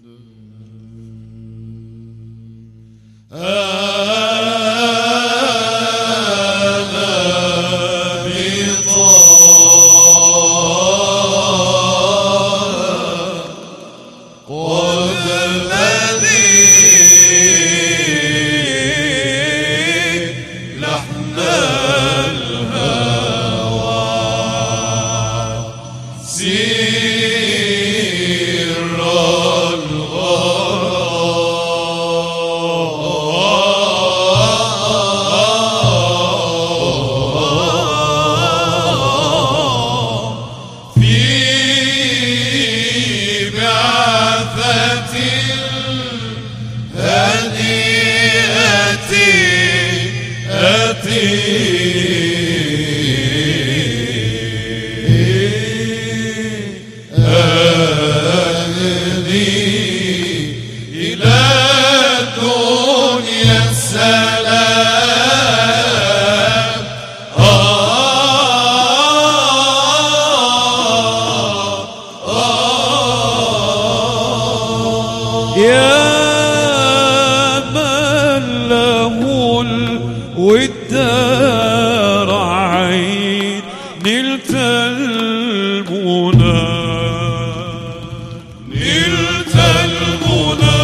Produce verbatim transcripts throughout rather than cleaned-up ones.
والدار عين نلت المنى نلت المنى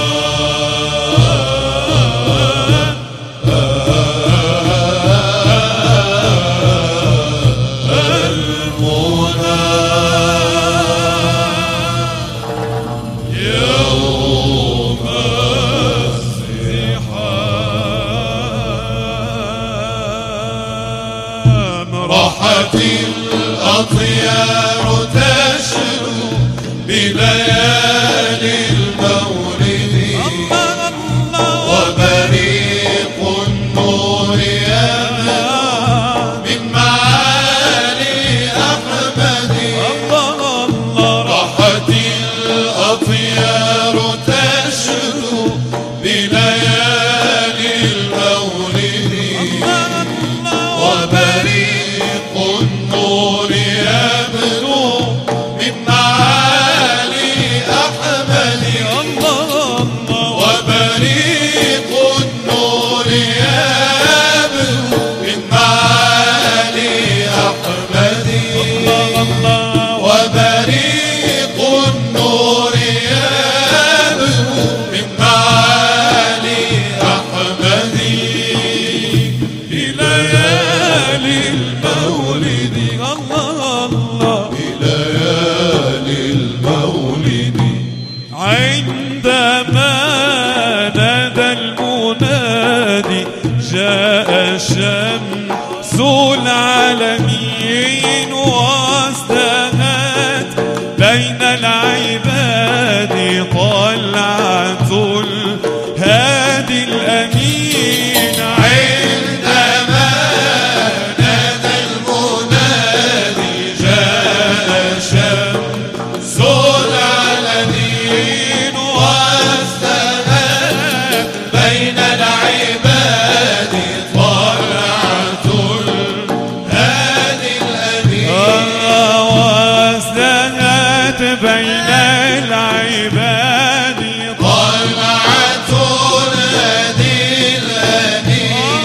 المنى يوم راحت الأطيار تشرو بليالي المولد وبريق النور يمنى من معالي أحمد. راحت الأطيار تشرو بليالي المولد وبريق النور يبدو من معالي أحمد. وبريق النور يبدو من معالي أحمد. وبريق النور يبدو من معالي أحمد بليالي المولد. الله الله بليالي المولد عندما نادى المنادي جاء شمس العالمين وازدهت بين العباد طلعة الهادي الأمين. عندما نادى المنادي جاء شمس العالمين وازدهت بين العباد طلعة الهادي الأمين. وازدهت بين العباد طلعة الهادي الأمين.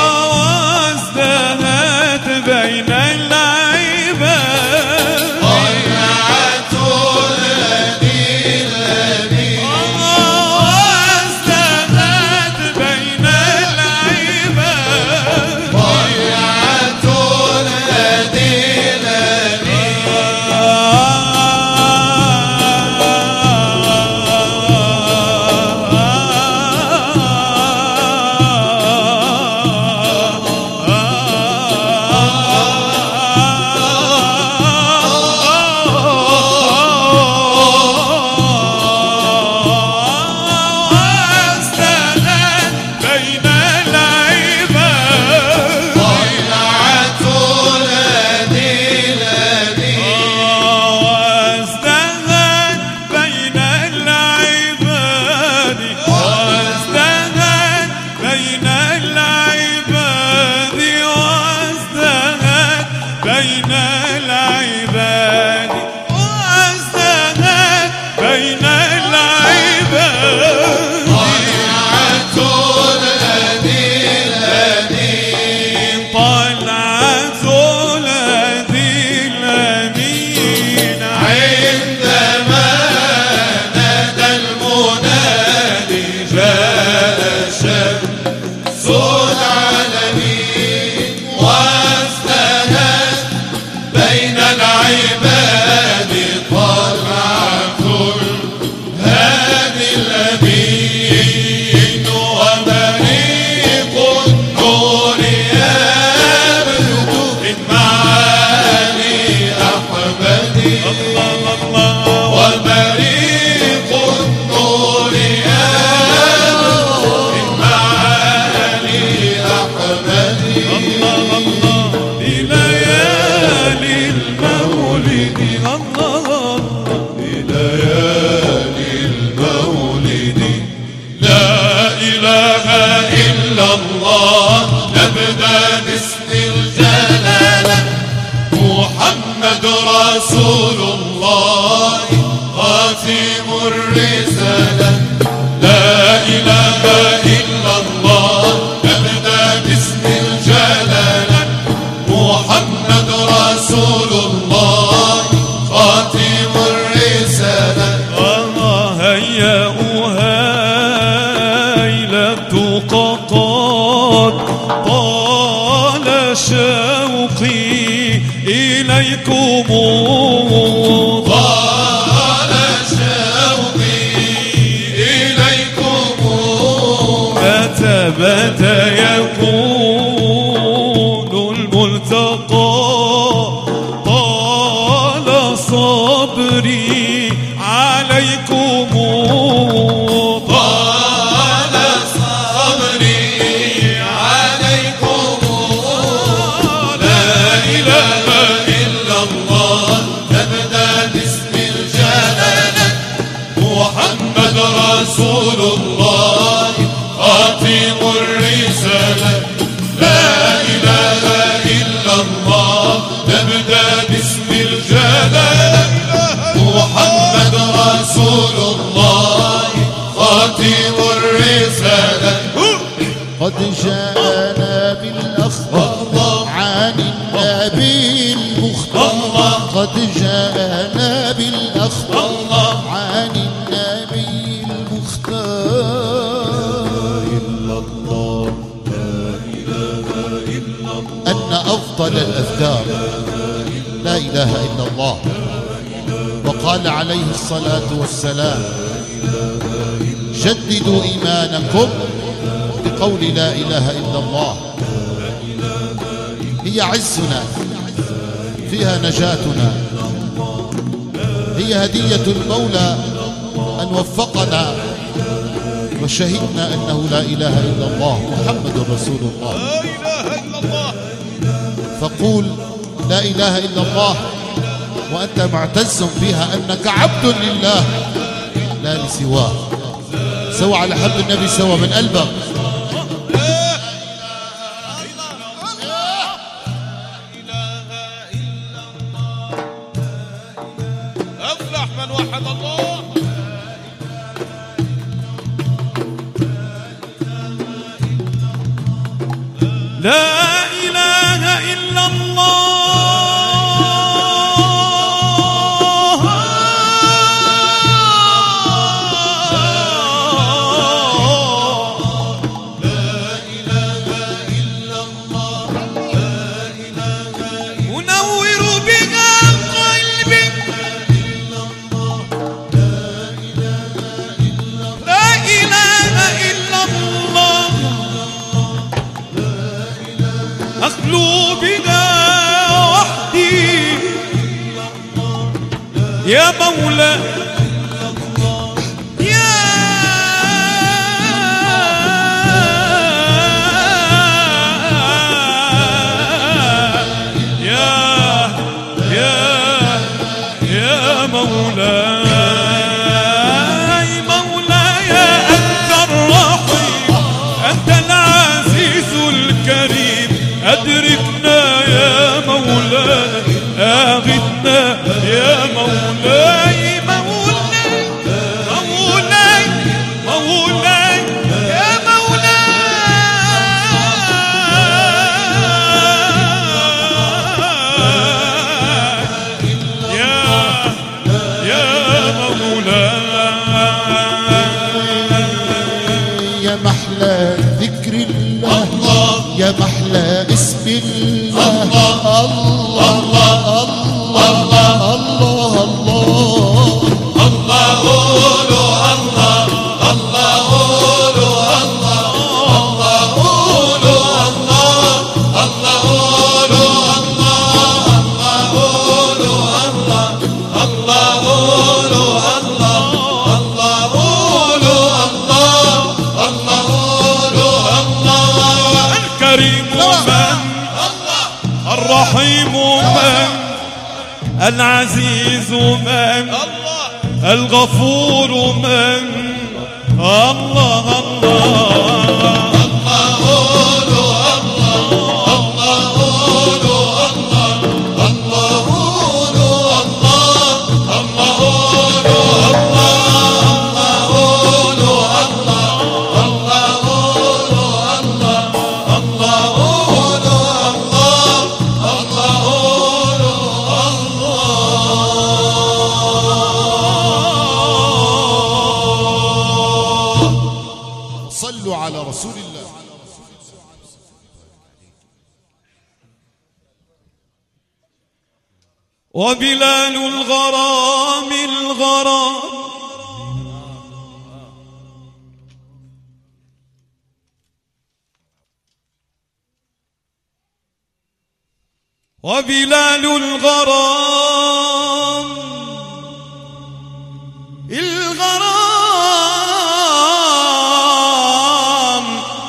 وازدهت بين العباد طلعة الهادي الأمين. وازدهت بين العباد طلعة الهادي الأمين. ليالي المولد لا إله إلا الله نبدأ باسم الجلالة محمد رسول الله خاتم الرسالة لا إله إلا الله نبدأ باسم الجلالة محمد رسول الله خاتم الرسالة آه هيا أهيلة قد طال شوقي إليكم طال شوقي إليكم فثبت يكون الملتقى طال صبري عليكم طال صبري عليكم لا إله إلا الله نبدأ باسم الجلالة محمد رسول الله خاتم الرسالة لا إله إلا الله نبدأ باسم الجلالة محمد رسول الله خاتم الرسالة قد جاءنا بالأخبار عن النبي المختار قد جاءنا بالأخبار عن النبي المختار أن أفضل الأذكار لا إله إلا الله. وقال عليه الصلاة والسلام جددوا إيمانكم بقول لا إله إلا الله. هي عزنا فيها نجاتنا، هي هدية المولى أن وفقنا وشهدنا أنه لا إله إلا الله محمد رسول الله. لا إله إلا الله. فقول لا إله إلا الله وأنت معتز بها أنك عبد لله لا لسواه. سوى على حب النبي سوى من قلبك. أفلح من وحد الله. لا إله إلا الله. أنور بها قلبي. لا إله إلا الله. أخلو بها وحدي يا مولاي يا يا يا يا مولاي مولاي أنت الرحيم أنت العزيز الكريم أدركنا يا مولانا أغثنا يا مولاي مولاي مولاي مولاي يا مولاي يا يا مولاي يا محلى ذكر الله يا محلى اسم الله الله الله الله الله الله الرحيم من العزيز من الغفور من الله الله صلوا على رسول الله. وبلال الغرام الغرام وبلال الغرام الغرام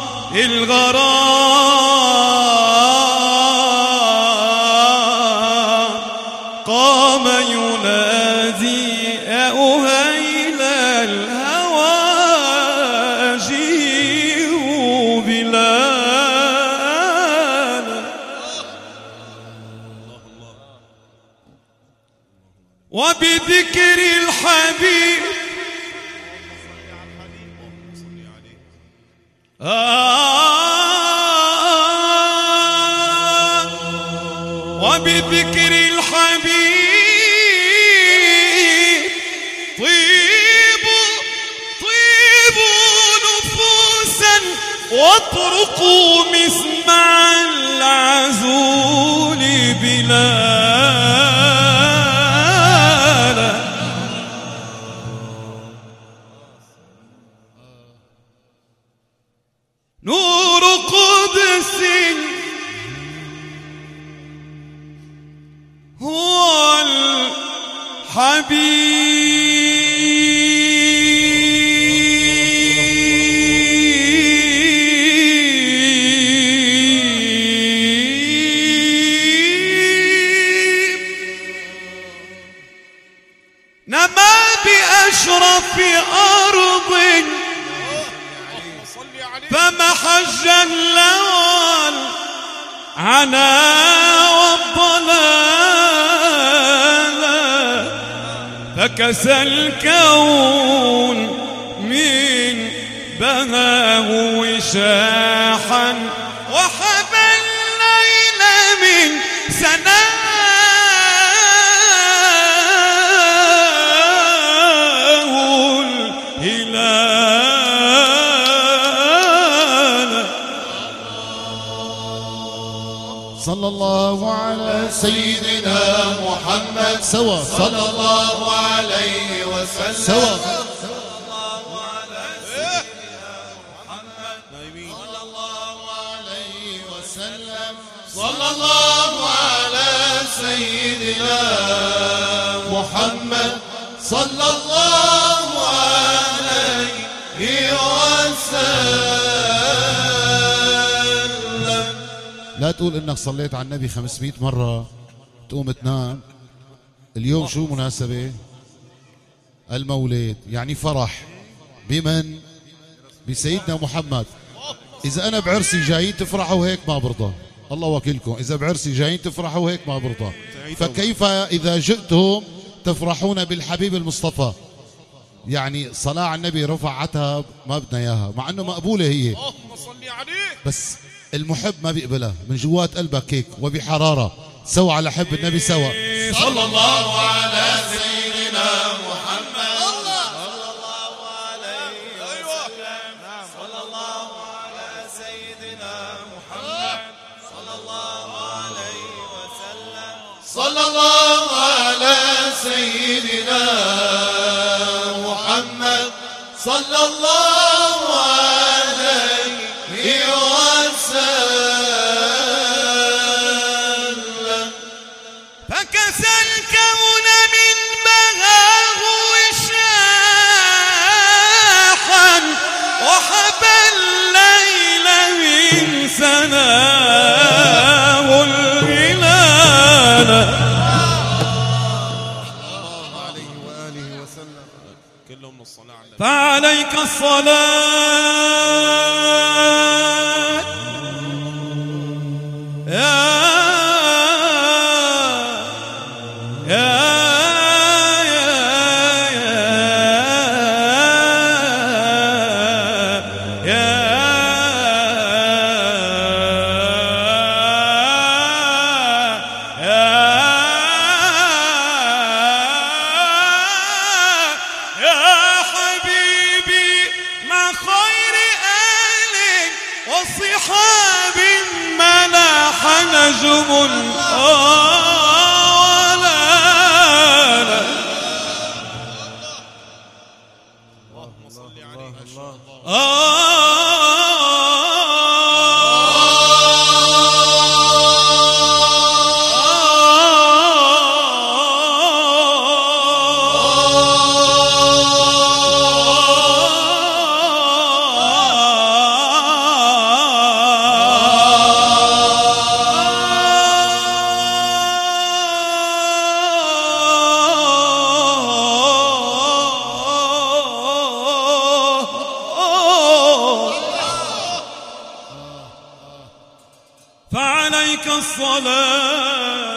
الغرام قام ينادي أهيل الهوى أجيبوا بلال وبذكر الحبيب آه وبذكر الحبيب طيبوا طيبوا نفوسا واطرقوا مسمع العزول بلال نور قدس هو الحبيب نما بأشرف أرض فمحج اللوال عنا والضلال فكسى الكون من بهاه وشاحا وحبى الليل من سناه الهلال. صلى الله على سيدنا محمد سوا صلى الله عليه وسلم سوا صلى الله على سيدنا محمد صلى الله عليه وسلم. لا تقول انك صليت على النبي خمسمئة مرة تقوم تنام. اليوم شو مناسبة؟ المولد، يعني فرح بمن؟ بسيدنا محمد. إذا أنا بعرسي جايين تفرحوا هيك ما برضى، الله وكيلكم. إذا بعرسي جايين تفرحوا هيك ما برضى، فكيف إذا جئتم تفرحون بالحبيب المصطفى؟ يعني صلاة على النبي رفعتها ما بدنا إياها، مع أنه مقبولة هي، اللهم صل عليه، بس المحب ما بيقبلها من جوات قلبك هيك وبحرارة. سوا على حب النبي سوا. صلى الله على سيدنا محمد صلى الله عليه وسلم. صلى الله على سيدنا محمد صلى الله عليه وسلم. صلى الله على سيدنا محمد صلى الله عليه وسلم. فكسى الكون من بهاه وشاحا وحبى الليل من سناه الهلال. كلهم الصلاة على النبي. فعليك الصلاة يا يا وصحاب ملاح نجم ولا اللهم صل عليه. فعليك الصلاة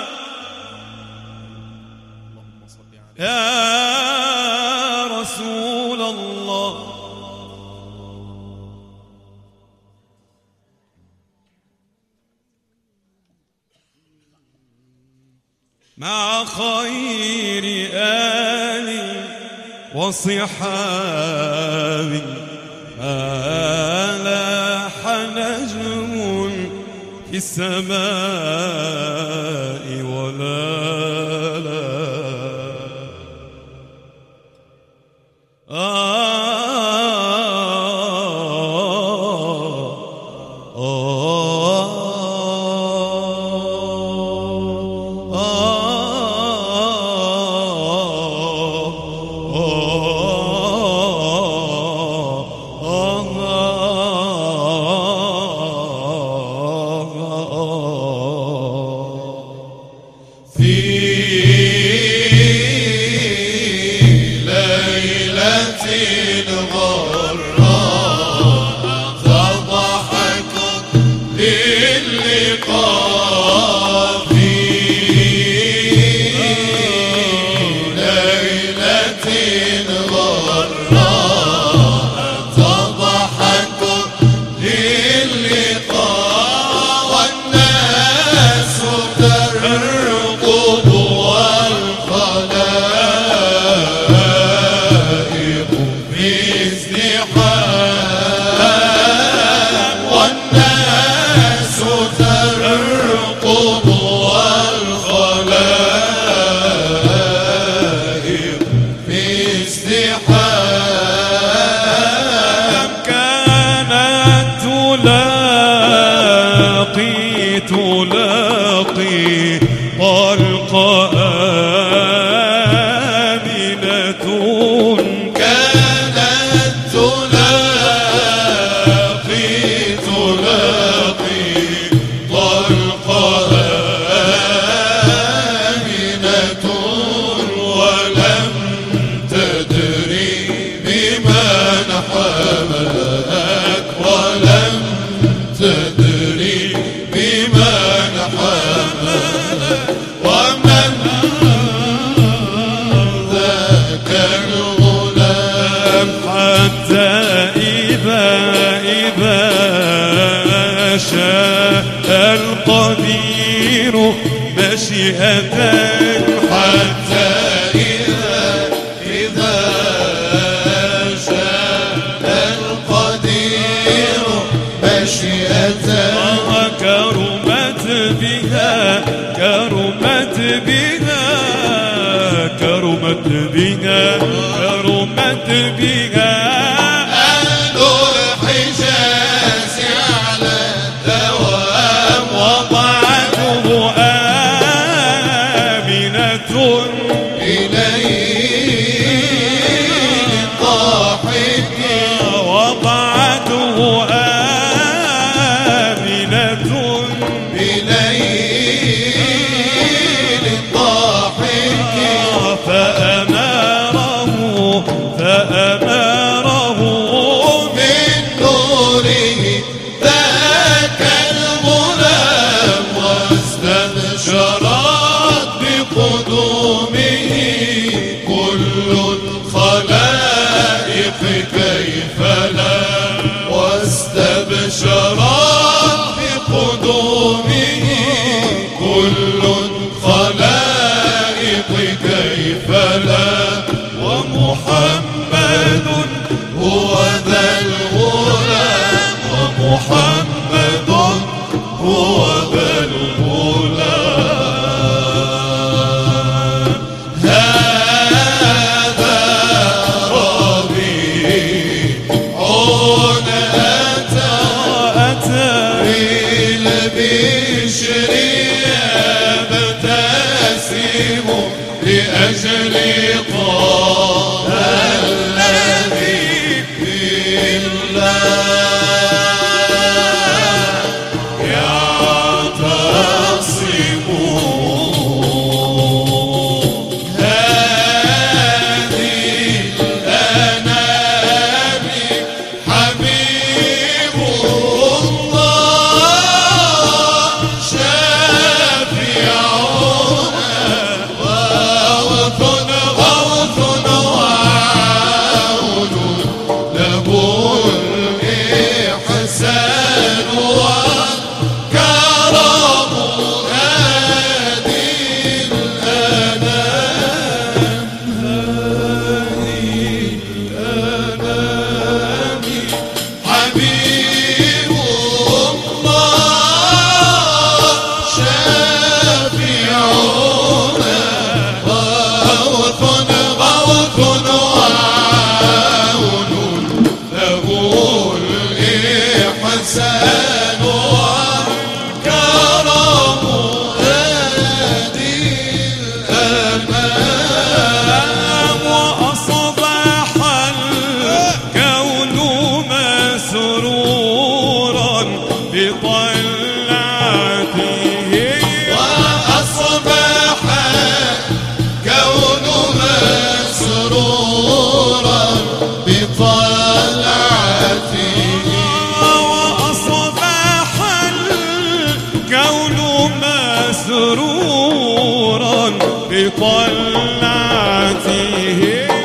يا رسول الله. مع خير آل وصحابي آلاح نجم في السماء ولا لا آه تلاقي طلق آمنة كانت تلاقي تلاقي طلق آمنة ولم تدري بمن حملك ولم تدري بمن حملك ومن ذاك الغلام حتى إذا إذا شاء القدير مشيئة حتى إذا إذا شاء القدير مشيئة كرمت بها كرمت بها كرمت بها كرمت بها أهل الحجاز على الدوام وضعته آمنة إليه الضاحك وضعته آمنة إليه الضاحك فأماره ومحمد هو ذا الغلام ومحمد هو ذا الغلام هذا ربيع أتى أتى بالبشر يبتسم لأجل طه الذي بالله يعتصم هذه الأنام حبيب الله شافعنا غوث غوث وعون له الإحسان والكرم هذه الأنام هذه الأنام حبيب الله شافعنا غوث غوث وعون له الإحسان والكرم هذه الأمان وأصبح الكون مسرورا بطلعته وأصبح الكون مسرورا بطلعته وأصبح الكون مسرورا بطلعته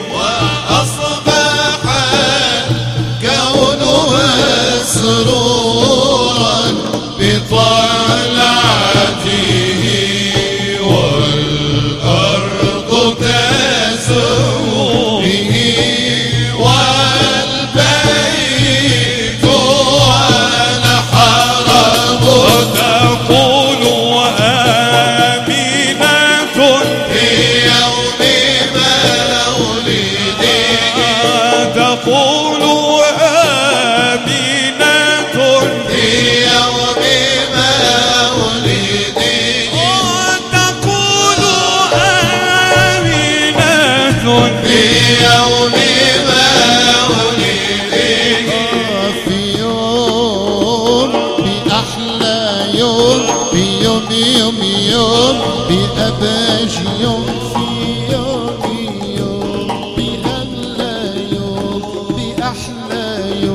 وأصبح الكون مسرورا بطلعته والأرض تزهو به والبيت والحرم وتقول وآمنة في يوم مولده تقول آمنة في يوم مولده تقول آمنة في يوم مولده في يوم بأحلى يوم بيوم يوم يوم بأباج يوم في يوم يوم بأغلى يوم بأحلى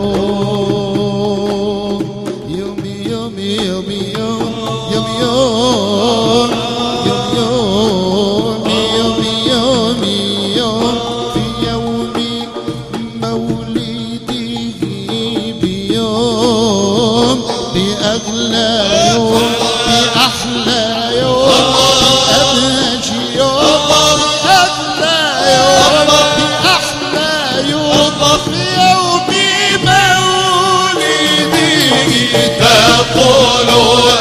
يوم يوم يوم يوم يوم يوم يوم يوم يوم يوم يوم في يوم مولده بيوم بأغلى يوم بأحلى يوم بأبهج يوم بأغلى يوم بأحلى يوم في يوم مولده تقول